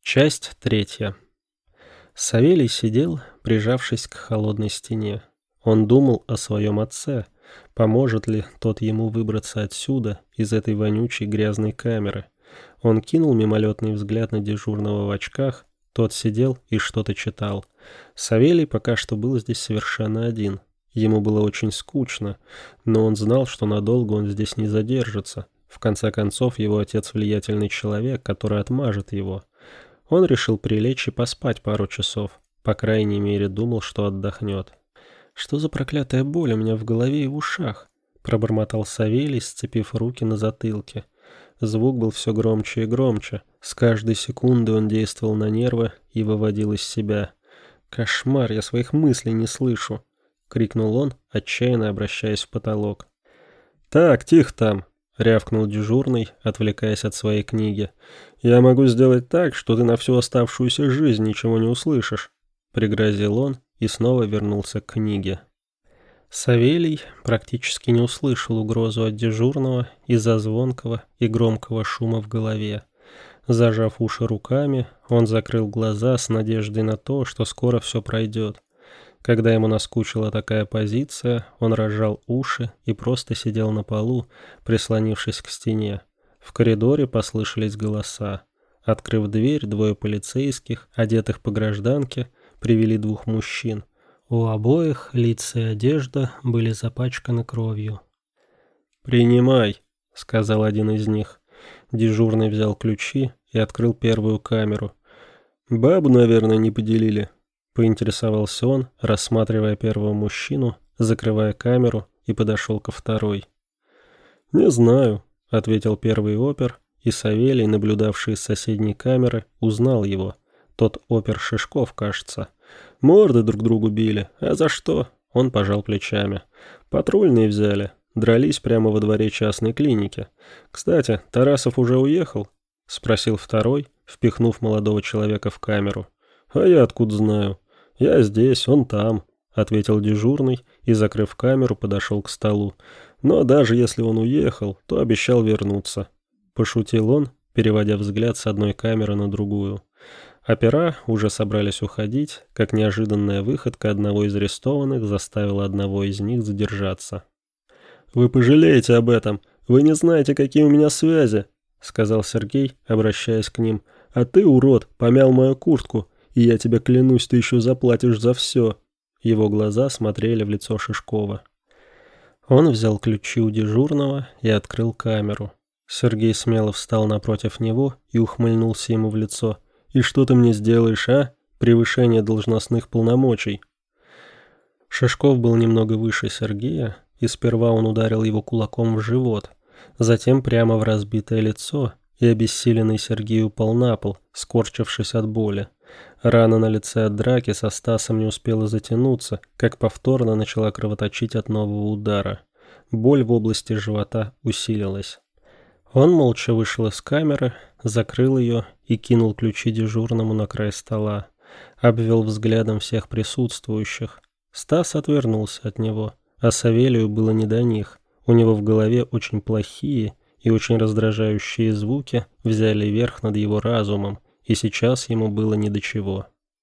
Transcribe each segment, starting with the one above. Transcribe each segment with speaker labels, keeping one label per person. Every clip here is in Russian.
Speaker 1: Часть третья. Савелий сидел, прижавшись к холодной стене. Он думал о своем отце. Поможет ли тот ему выбраться отсюда, из этой вонючей грязной камеры? Он кинул мимолетный взгляд на дежурного в очках. Тот сидел и что-то читал. Савелий пока что был здесь совершенно один. Ему было очень скучно, но он знал, что надолго он здесь не задержится. В конце концов, его отец влиятельный человек, который отмажет его. Он решил прилечь и поспать пару часов. По крайней мере, думал, что отдохнет. «Что за проклятая боль у меня в голове и в ушах?» — пробормотал Савелий, сцепив руки на затылке. Звук был все громче и громче. С каждой секунды он действовал на нервы и выводил из себя. «Кошмар, я своих мыслей не слышу!» — крикнул он, отчаянно обращаясь в потолок. «Так, тихо там!» — рявкнул дежурный, отвлекаясь от своей книги. «Я могу сделать так, что ты на всю оставшуюся жизнь ничего не услышишь», — пригрозил он и снова вернулся к книге. Савелий практически не услышал угрозу от дежурного из-за звонкого и громкого шума в голове. Зажав уши руками, он закрыл глаза с надеждой на то, что скоро все пройдет. Когда ему наскучила такая позиция, он разжал уши и просто сидел на полу, прислонившись к стене. В коридоре послышались голоса. Открыв дверь, двое полицейских, одетых по гражданке, привели двух мужчин. У обоих лица и одежда были запачканы кровью. «Принимай», — сказал один из них. Дежурный взял ключи и открыл первую камеру. «Бабу, наверное, не поделили», — поинтересовался он, рассматривая первого мужчину, закрывая камеру, и подошел ко второй. «Не знаю», — ответил первый опер, и Савелий, наблюдавший из соседней камеры, узнал его. Тот опер Шишков, кажется. Морды друг другу били. А за что? Он пожал плечами. Патрульные взяли. Дрались прямо во дворе частной клиники. «Кстати, Тарасов уже уехал?» — спросил второй, впихнув молодого человека в камеру. «А я откуда знаю? Я здесь, он там», — ответил дежурный и, закрыв камеру, подошел к столу. «Но даже если он уехал, то обещал вернуться», — пошутил он, переводя взгляд с одной камеры на другую. Опера уже собрались уходить, как неожиданная выходка одного из арестованных заставила одного из них задержаться. «Вы пожалеете об этом. Вы не знаете, какие у меня связи», — сказал Сергей, обращаясь к ним. «А ты, урод, помял мою куртку, и я тебе клянусь, ты еще заплатишь за все». Его глаза смотрели в лицо Шишкова. Он взял ключи у дежурного и открыл камеру. Сергей смело встал напротив него и ухмыльнулся ему в лицо. «И что ты мне сделаешь, а? Превышение должностных полномочий». Шишков был немного выше Сергея, и сперва он ударил его кулаком в живот, затем прямо в разбитое лицо, и обессиленный Сергей упал на пол, скорчившись от боли. Рана на лице от драки со Стасом не успела затянуться, как повторно начала кровоточить от нового удара. Боль в области живота усилилась. Он молча вышел из камеры, закрыл ее и кинул ключи дежурному на край стола. Обвел взглядом всех присутствующих. Стас отвернулся от него, а Савелию было не до них. У него в голове очень плохие и очень раздражающие звуки взяли верх над его разумом, и сейчас ему было ни до чего.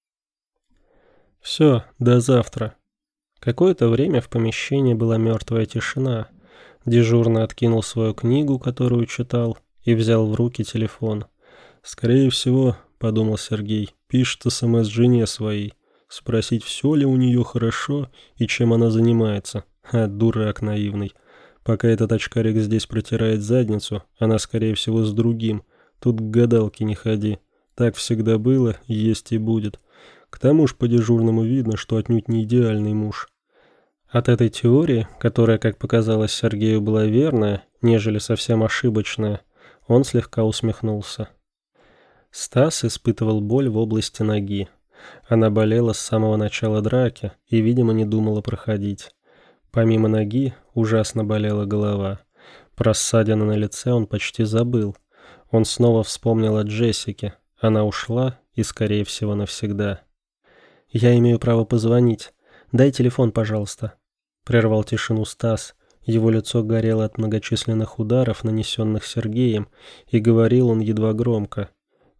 Speaker 1: «Все, до завтра». Какое-то время в помещении была мертвая тишина. Дежурный откинул свою книгу, которую читал, и взял в руки телефон. «Скорее всего, — подумал Сергей, — пишет СМС жене своей. Спросить, все ли у нее хорошо и чем она занимается. Дурак наивный. Пока этот очкарик здесь протирает задницу, она, скорее всего, с другим. Тут к гадалке не ходи. Так всегда было, есть и будет. К тому ж по дежурному видно, что отнюдь не идеальный муж». От этой теории, которая, как показалось Сергею, была верная, нежели совсем ошибочная, он слегка усмехнулся. Стас испытывал боль в области ноги. Она болела с самого начала драки и, видимо, не думала проходить. Помимо ноги ужасно болела голова. Про ссадину на лице он почти забыл. Он снова вспомнил о Джессике. Она ушла и, скорее всего, навсегда. «Я имею право позвонить. Дай телефон, пожалуйста», — прервал тишину Стас. Его лицо горело от многочисленных ударов, нанесенных Сергеем, и говорил он едва громко.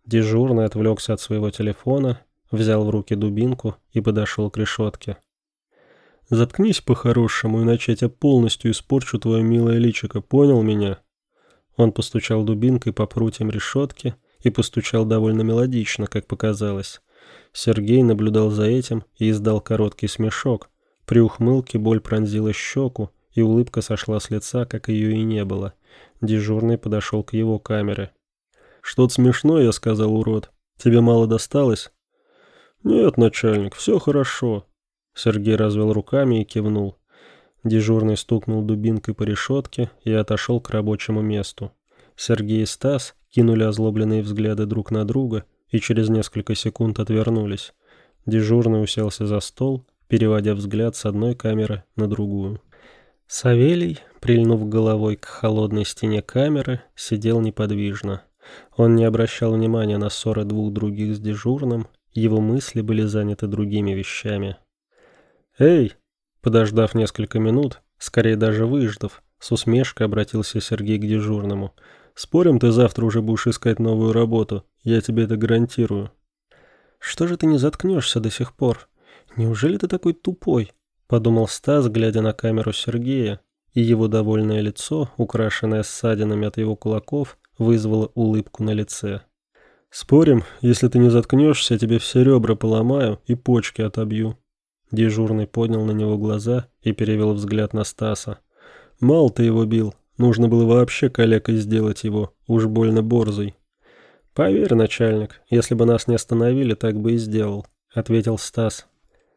Speaker 1: Дежурный отвлекся от своего телефона, взял в руки дубинку и подошел к решетке. «Заткнись по-хорошему, иначе я тебя полностью испорчу, твое милое личико, понял меня?» Он постучал дубинкой по прутьям решетки и постучал довольно мелодично, как показалось. Сергей наблюдал за этим и издал короткий смешок. При ухмылке боль пронзила щеку, и улыбка сошла с лица, как ее и не было. Дежурный подошел к его камере. «Что-то смешное, я сказал, урод. Тебе мало досталось?» «Нет, начальник, все хорошо». Сергей развел руками и кивнул. Дежурный стукнул дубинкой по решетке и отошел к рабочему месту. Сергей и Стас кинули озлобленные взгляды друг на друга и через несколько секунд отвернулись. Дежурный уселся за стол, переводя взгляд с одной камеры на другую. Савелий, прильнув головой к холодной стене камеры, сидел неподвижно. Он не обращал внимания на ссоры двух других с дежурным, его мысли были заняты другими вещами. «Эй!» Подождав несколько минут, скорее даже выждав, с усмешкой обратился Сергей к дежурному. «Спорим, ты завтра уже будешь искать новую работу, я тебе это гарантирую». «Что же ты не заткнешься до сих пор? Неужели ты такой тупой?» — подумал Стас, глядя на камеру Сергея, и его довольное лицо, украшенное ссадинами от его кулаков, вызвало улыбку на лице. «Спорим, если ты не заткнешься, я тебе все ребра поломаю и почки отобью». Дежурный поднял на него глаза и перевел взгляд на Стаса. «Мало ты его бил, нужно было вообще калекой сделать его, уж больно борзый». «Поверь, начальник, если бы нас не остановили, так бы и сделал», — ответил Стас.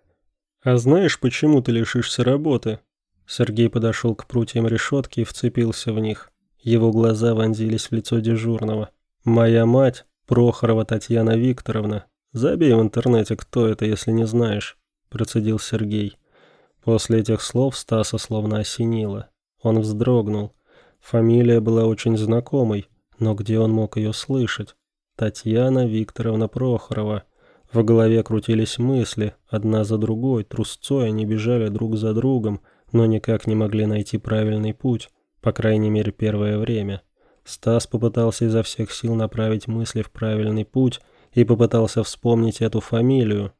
Speaker 1: «А знаешь, почему ты лишишься работы?» Сергей подошел к прутьям решетки и вцепился в них. Его глаза вонзились в лицо дежурного. «Моя мать, Прохорова Татьяна Викторовна. Забей в интернете, кто это, если не знаешь», — процедил Сергей. После этих слов Стаса словно осенило. Он вздрогнул. Фамилия была очень знакомой, но где он мог ее слышать? Татьяна Викторовна Прохорова. В голове крутились мысли, одна за другой, трусцой они бежали друг за другом, но никак не могли найти правильный путь, по крайней мере первое время. Стас попытался изо всех сил направить мысли в правильный путь и попытался вспомнить эту фамилию.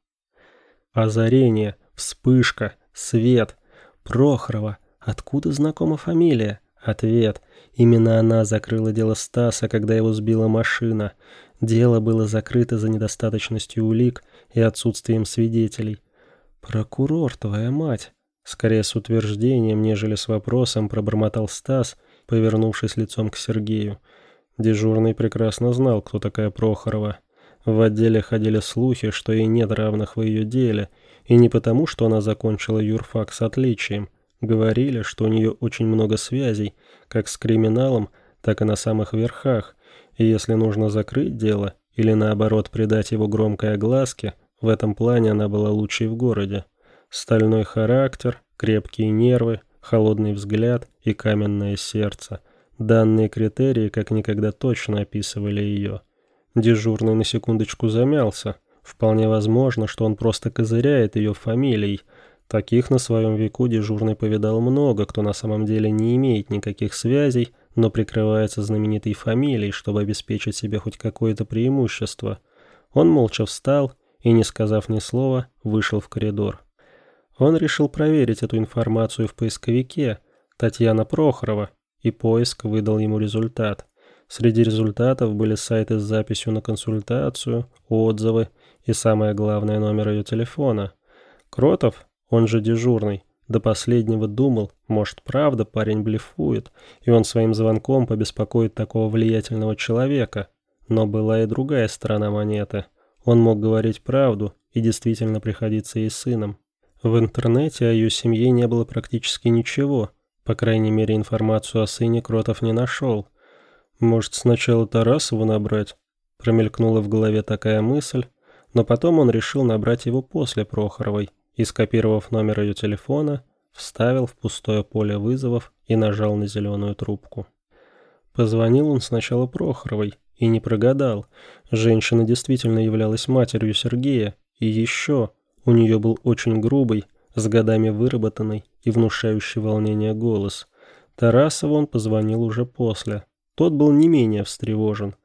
Speaker 1: Озарение, вспышка, свет. Прохорова. Откуда знакома фамилия? Ответ. Именно она закрыла дело Стаса, когда его сбила машина. Дело было закрыто за недостаточностью улик и отсутствием свидетелей. «Прокурор, твоя мать!» Скорее с утверждением, нежели с вопросом, пробормотал Стас, повернувшись лицом к Сергею. Дежурный прекрасно знал, кто такая Прохорова. В отделе ходили слухи, что ей нет равных в ее деле, и не потому, что она закончила юрфак с отличием. Говорили, что у нее очень много связей, как с криминалом, так и на самых верхах, и если нужно закрыть дело, или наоборот придать его громкой огласке, в этом плане она была лучшей в городе. Стальной характер, крепкие нервы, холодный взгляд и каменное сердце. Данные критерии как никогда точно описывали ее. Дежурный на секундочку замялся. Вполне возможно, что он просто козыряет ее фамилией. Таких на своем веку дежурный повидал много, кто на самом деле не имеет никаких связей, но прикрывается знаменитой фамилией, чтобы обеспечить себе хоть какое-то преимущество. Он молча встал и, не сказав ни слова, вышел в коридор. Он решил проверить эту информацию в поисковике «Татьяна Прохорова», и поиск выдал ему результат. Среди результатов были сайты с записью на консультацию, отзывы и, самое главное, номер ее телефона. Кротов, он же дежурный, до последнего думал, может, правда парень блефует, и он своим звонком побеспокоит такого влиятельного человека. Но была и другая сторона монеты. Он мог говорить правду и действительно приходиться ей сыном. В интернете о ее семье не было практически ничего. По крайней мере, информацию о сыне Кротов не нашел. «Может, сначала Тарасову набрать?» Промелькнула в голове такая мысль, но потом он решил набрать его после Прохоровой и, скопировав номер ее телефона, вставил в пустое поле вызовов и нажал на зеленую трубку. Позвонил он сначала Прохоровой и не прогадал. Женщина действительно являлась матерью Сергея, и еще у нее был очень грубый, с годами выработанный и внушающий волнение голос. Тарасову он позвонил уже после. Тот был не менее встревожен.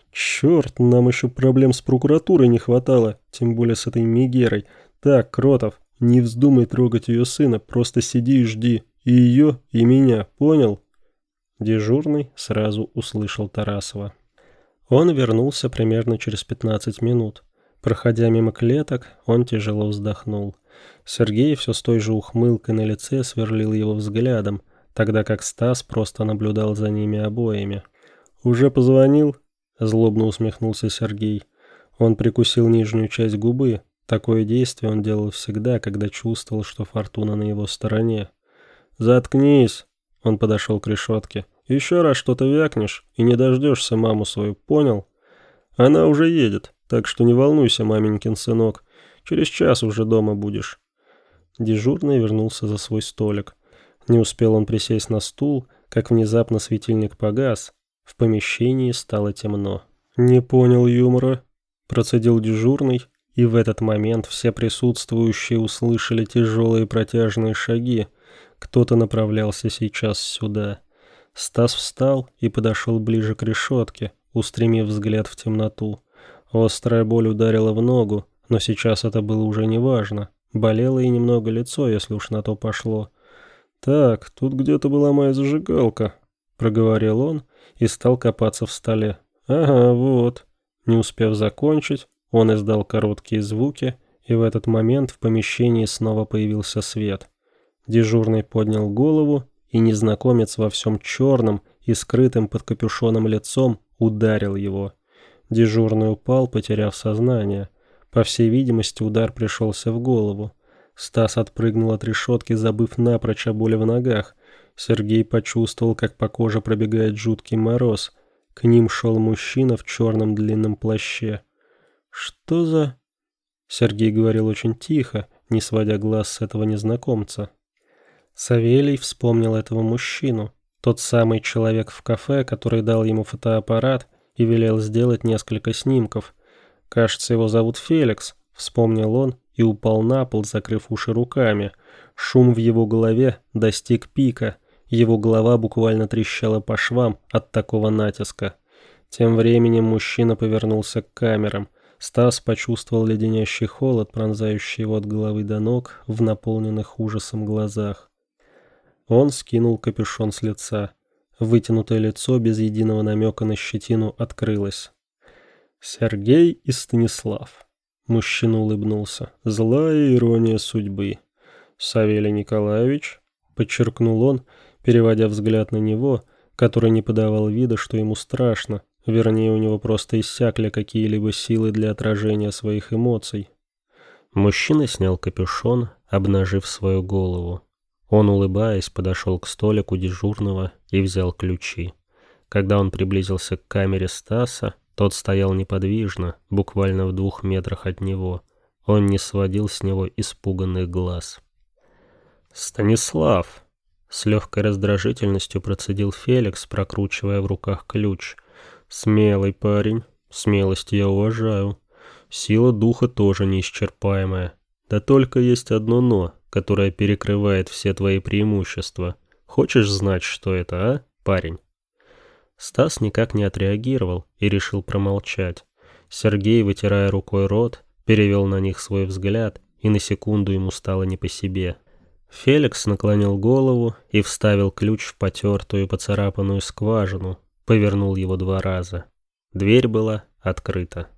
Speaker 1: Черт, нам еще проблем с прокуратурой не хватало, тем более с этой Мегерой. Так, Кротов, не вздумай трогать ее сына, просто сиди и жди. И ее, и меня, понял?» Дежурный сразу услышал Тарасова. Он вернулся примерно через 15 минут. Проходя мимо клеток, он тяжело вздохнул. Сергей все с той же ухмылкой на лице сверлил его взглядом, тогда как Стас просто наблюдал за ними обоими. «Уже позвонил?» – злобно усмехнулся Сергей. Он прикусил нижнюю часть губы. Такое действие он делал всегда, когда чувствовал, что фортуна на его стороне. «Заткнись!» – он подошел к решетке. «Еще раз что-то вякнешь и не дождешься маму свою, понял? Она уже едет, так что не волнуйся, маменькин сынок. Через час уже дома будешь». Дежурный вернулся за свой столик. Не успел он присесть на стул, как внезапно светильник погас. В помещении стало темно. «Не понял юмора», – процедил дежурный, и в этот момент все присутствующие услышали тяжелые протяжные шаги. Кто-то направлялся сейчас сюда. Стас встал и подошел ближе к решетке, устремив взгляд в темноту. Острая боль ударила в ногу, но сейчас это было уже неважно. Болело и немного лицо, если уж на то пошло. «Так, тут где-то была моя зажигалка», — проговорил он и стал копаться в столе. «Ага, вот». Не успев закончить, он издал короткие звуки, и в этот момент в помещении снова появился свет. Дежурный поднял голову, и незнакомец во всем черном и скрытым под капюшоном лицом ударил его. Дежурный упал, потеряв сознание. По всей видимости, удар пришелся в голову. Стас отпрыгнул от решетки, забыв напрочь о боли в ногах. Сергей почувствовал, как по коже пробегает жуткий мороз. К ним шел мужчина в черном длинном плаще. «Что за...» Сергей говорил очень тихо, не сводя глаз с этого незнакомца. Савелий вспомнил этого мужчину. Тот самый человек в кафе, который дал ему фотоаппарат и велел сделать несколько снимков. «Кажется, его зовут Феликс», — вспомнил он и упал на пол, закрыв уши руками. Шум в его голове достиг пика. Его голова буквально трещала по швам от такого натиска. Тем временем мужчина повернулся к камерам. Стас почувствовал леденящий холод, пронзающий его от головы до ног в наполненных ужасом глазах. Он скинул капюшон с лица. Вытянутое лицо без единого намека на щетину открылось. «Сергей и Станислав». Мужчина улыбнулся. «Злая ирония судьбы». «Савелий Николаевич», — подчеркнул он, переводя взгляд на него, который не подавал вида, что ему страшно. Вернее, у него просто иссякли какие-либо силы для отражения своих эмоций. Мужчина снял капюшон, обнажив свою голову. Он, улыбаясь, подошел к столику дежурного и взял ключи. Когда он приблизился к камере Стаса, тот стоял неподвижно, буквально в 2 метрах от него. Он не сводил с него испуганных глаз. «Станислав!» — с легкой раздражительностью процедил Феликс, прокручивая в руках ключ. «Смелый парень, смелость я уважаю. Сила духа тоже неисчерпаемая. Да только есть одно «но», которое перекрывает все твои преимущества. Хочешь знать, что это, а, парень?» Стас никак не отреагировал и решил промолчать. Сергей, вытирая рукой рот, перевел на них свой взгляд, и на секунду ему стало не по себе. Феликс наклонил голову и вставил ключ в потертую поцарапанную скважину, повернул его 2 раза. Дверь была открыта.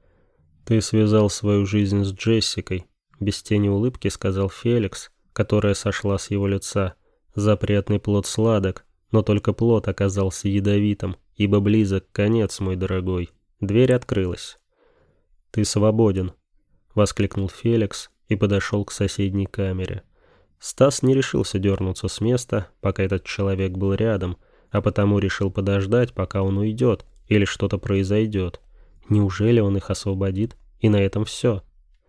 Speaker 1: «Ты связал свою жизнь с Джессикой», — без тени улыбки сказал Феликс, которая сошла с его лица. «Запретный плод сладок, но только плод оказался ядовитым, ибо близок конец, мой дорогой». Дверь открылась. «Ты свободен», — воскликнул Феликс и подошел к соседней камере. Стас не решился дернуться с места, пока этот человек был рядом, а потому решил подождать, пока он уйдет или что-то произойдет. Неужели он их освободит, и на этом все?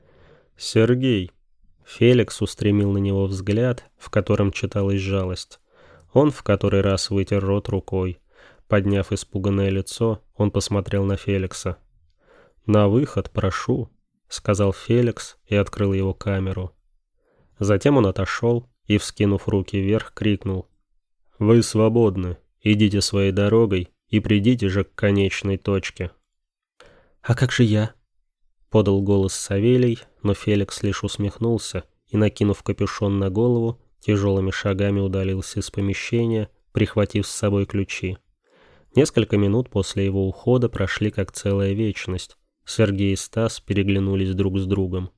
Speaker 1: «Сергей», — Феликс устремил на него взгляд, в котором читалась жалость. Он в который раз вытер рот рукой. Подняв испуганное лицо, он посмотрел на Феликса. «На выход, прошу», — сказал Феликс и открыл его камеру. Затем он отошел и, вскинув руки вверх, крикнул: «Вы свободны, идите своей дорогой и придите же к конечной точке». «А как же я?» — подал голос Савелий, но Феликс лишь усмехнулся и, накинув капюшон на голову, тяжелыми шагами удалился из помещения, прихватив с собой ключи. Несколько минут после его ухода прошли как целая вечность. Сергей и Стас переглянулись друг с другом.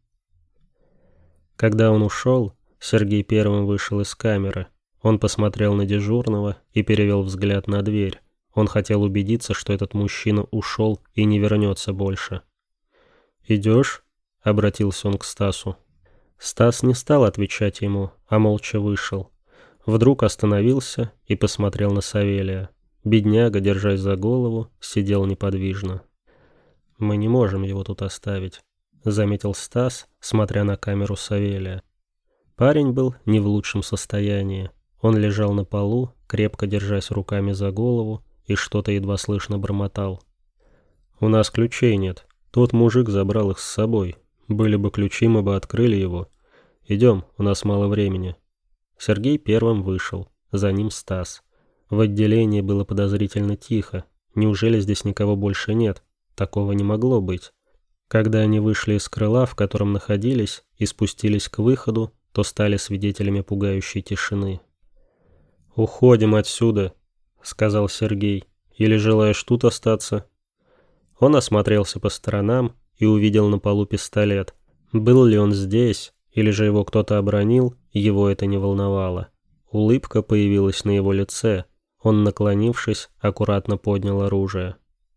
Speaker 1: Когда он ушел, Сергей первым вышел из камеры. Он посмотрел на дежурного и перевел взгляд на дверь. Он хотел убедиться, что этот мужчина ушел и не вернется больше. «Идешь?» — обратился он к Стасу. Стас не стал отвечать ему, а молча вышел. Вдруг остановился и посмотрел на Савелия. Бедняга, держась за голову, сидел неподвижно. «Мы не можем его тут оставить», — заметил Стас, смотря на камеру Савелия. Парень был не в лучшем состоянии. Он лежал на полу, крепко держась руками за голову, и что-то едва слышно бормотал. «У нас ключей нет. Тот мужик забрал их с собой. Были бы ключи, мы бы открыли его. Идем, у нас мало времени». Сергей первым вышел, за ним Стас. В отделении было подозрительно тихо. Неужели здесь никого больше нет? Такого не могло быть. Когда они вышли из крыла, в котором находились, и спустились к выходу, то стали свидетелями пугающей тишины. «Уходим отсюда», — сказал Сергей. «Или желаешь тут остаться?» Он осмотрелся по сторонам и увидел на полу пистолет. Был ли он здесь, или же его кто-то обронил, его это не волновало. Улыбка появилась на его лице. Он, наклонившись, аккуратно поднял оружие.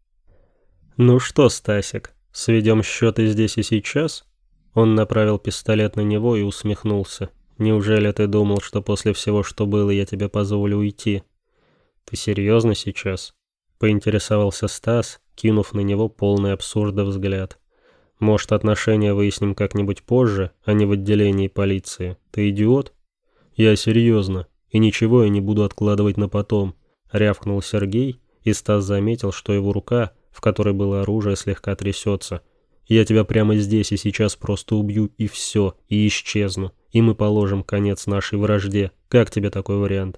Speaker 1: «Ну что, Стасик, сведем счеты здесь и сейчас?» Он направил пистолет на него и усмехнулся. «Неужели ты думал, что после всего, что было, я тебе позволю уйти?» «Ты серьезно сейчас?» — поинтересовался Стас, кинув на него полный абсурда взгляд. «Может, отношения выясним как-нибудь позже, а не в отделении полиции? Ты идиот?» «Я серьезно, и ничего я не буду откладывать на потом», — рявкнул Сергей, и Стас заметил, что его рука, в которой было оружие, слегка трясется. «Я тебя прямо здесь и сейчас просто убью, и все, и исчезну, и мы положим конец нашей вражде. Как тебе такой вариант?»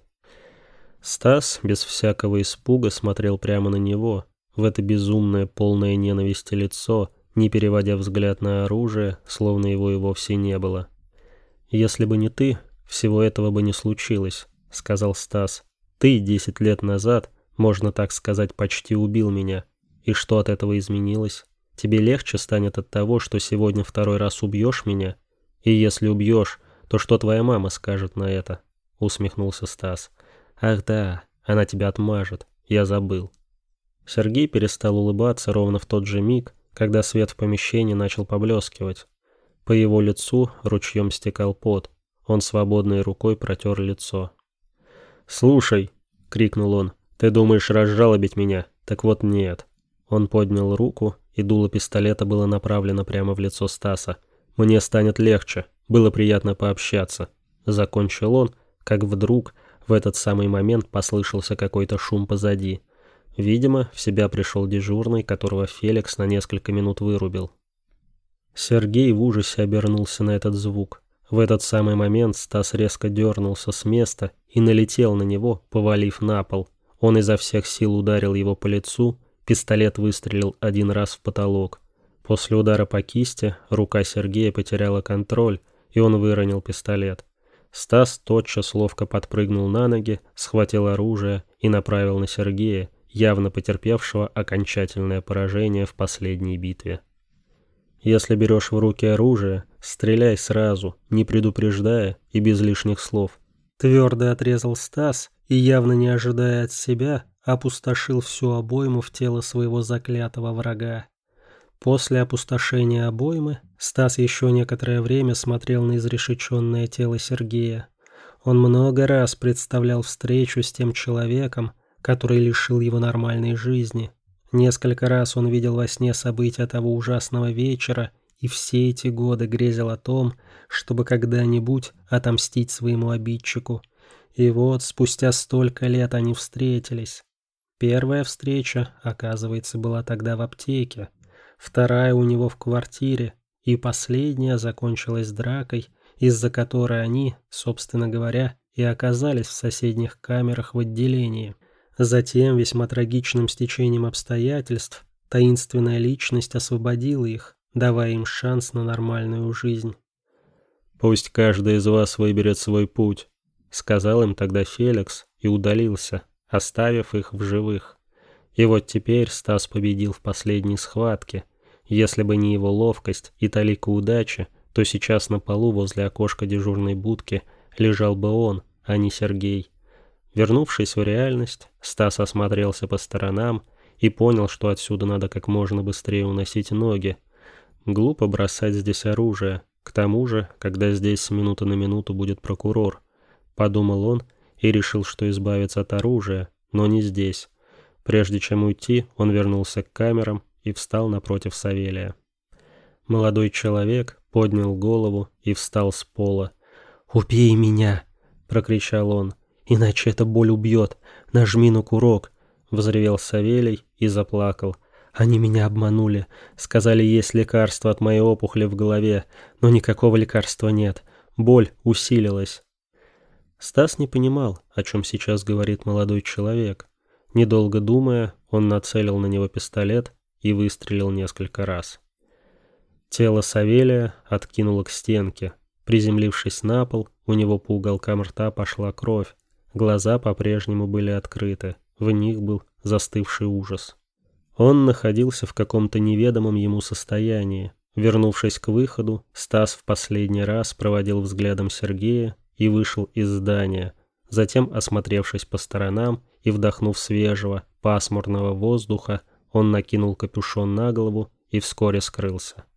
Speaker 1: Стас без всякого испуга смотрел прямо на него, в это безумное, полное ненависти лицо, не переводя взгляд на оружие, словно его и вовсе не было. «Если бы не ты, всего этого бы не случилось», — сказал Стас. «Ты 10 лет назад, можно так сказать, почти убил меня. И что от этого изменилось? Тебе легче станет от того, что сегодня второй раз убьешь меня? И если убьешь, то что твоя мама скажет на это?» — усмехнулся Стас. «Ах да, она тебя отмажет, я забыл». Сергей перестал улыбаться ровно в тот же миг, когда свет в помещении начал поблескивать. По его лицу ручьем стекал пот. Он свободной рукой протер лицо. «Слушай», — крикнул он, — «ты думаешь разжалобить меня? Так вот нет». Он поднял руку, и дуло пистолета было направлено прямо в лицо Стаса. «Мне станет легче. Было приятно пообщаться». Закончил он, как вдруг в этот самый момент послышался какой-то шум позади. Видимо, в себя пришел дежурный, которого Феликс на несколько минут вырубил. Сергей в ужасе обернулся на этот звук. В этот самый момент Стас резко дернулся с места и налетел на него, повалив на пол. Он изо всех сил ударил его по лицу, пистолет выстрелил один раз в потолок. После удара по кисти рука Сергея потеряла контроль, и он выронил пистолет. Стас тотчас ловко подпрыгнул на ноги, схватил оружие и направил на Сергея, явно потерпевшего окончательное поражение в последней битве. «Если берешь в руки оружие, стреляй сразу, не предупреждая и без лишних слов», — твердо отрезал Стас и, явно не ожидая от себя, опустошил всю обойму в тело своего заклятого врага. После опустошения обоймы Стас еще некоторое время смотрел на изрешеченное тело Сергея. Он много раз представлял встречу с тем человеком, который лишил его нормальной жизни. Несколько раз он видел во сне события того ужасного вечера и все эти годы грезил о том, чтобы когда-нибудь отомстить своему обидчику. И вот спустя столько лет они встретились. Первая встреча, оказывается, была тогда в аптеке, вторая у него в квартире, и последняя закончилась дракой, из-за которой они, собственно говоря, и оказались в соседних камерах в отделении. Затем, весьма трагичным стечением обстоятельств, Таинственная личность освободила их, давая им шанс на нормальную жизнь. «Пусть каждый из вас выберет свой путь», — сказал им тогда Феликс и удалился, оставив их в живых. И вот теперь Стас победил в последней схватке. Если бы не его ловкость и талика удачи, то сейчас на полу возле окошка дежурной будки лежал бы он, а не Сергей. Вернувшись в реальность, Стас осмотрелся по сторонам и понял, что отсюда надо как можно быстрее уносить ноги. Глупо бросать здесь оружие. К тому же, когда здесь с минуты на минуту будет прокурор, подумал он и решил, что избавится от оружия, но не здесь. Прежде чем уйти, он вернулся к камерам и встал напротив Савелия. Молодой человек поднял голову и встал с пола. «Убей меня!» — прокричал он. «Иначе эта боль убьет! Нажми на курок!» — взревел Савелий и заплакал. «Они меня обманули. Сказали, есть лекарство от моей опухоли в голове, но никакого лекарства нет. Боль усилилась». Стас не понимал, о чем сейчас говорит молодой человек. Недолго думая, он нацелил на него пистолет и выстрелил несколько раз. Тело Савелия откинуло к стенке. Приземлившись на пол, у него по уголкам рта пошла кровь. Глаза по-прежнему были открыты, в них был застывший ужас. Он находился в каком-то неведомом ему состоянии. Вернувшись к выходу, Стас в последний раз проводил взглядом Сергея и вышел из здания. Затем, осмотревшись по сторонам и вдохнув свежего, пасмурного воздуха, он накинул капюшон на голову и вскоре скрылся.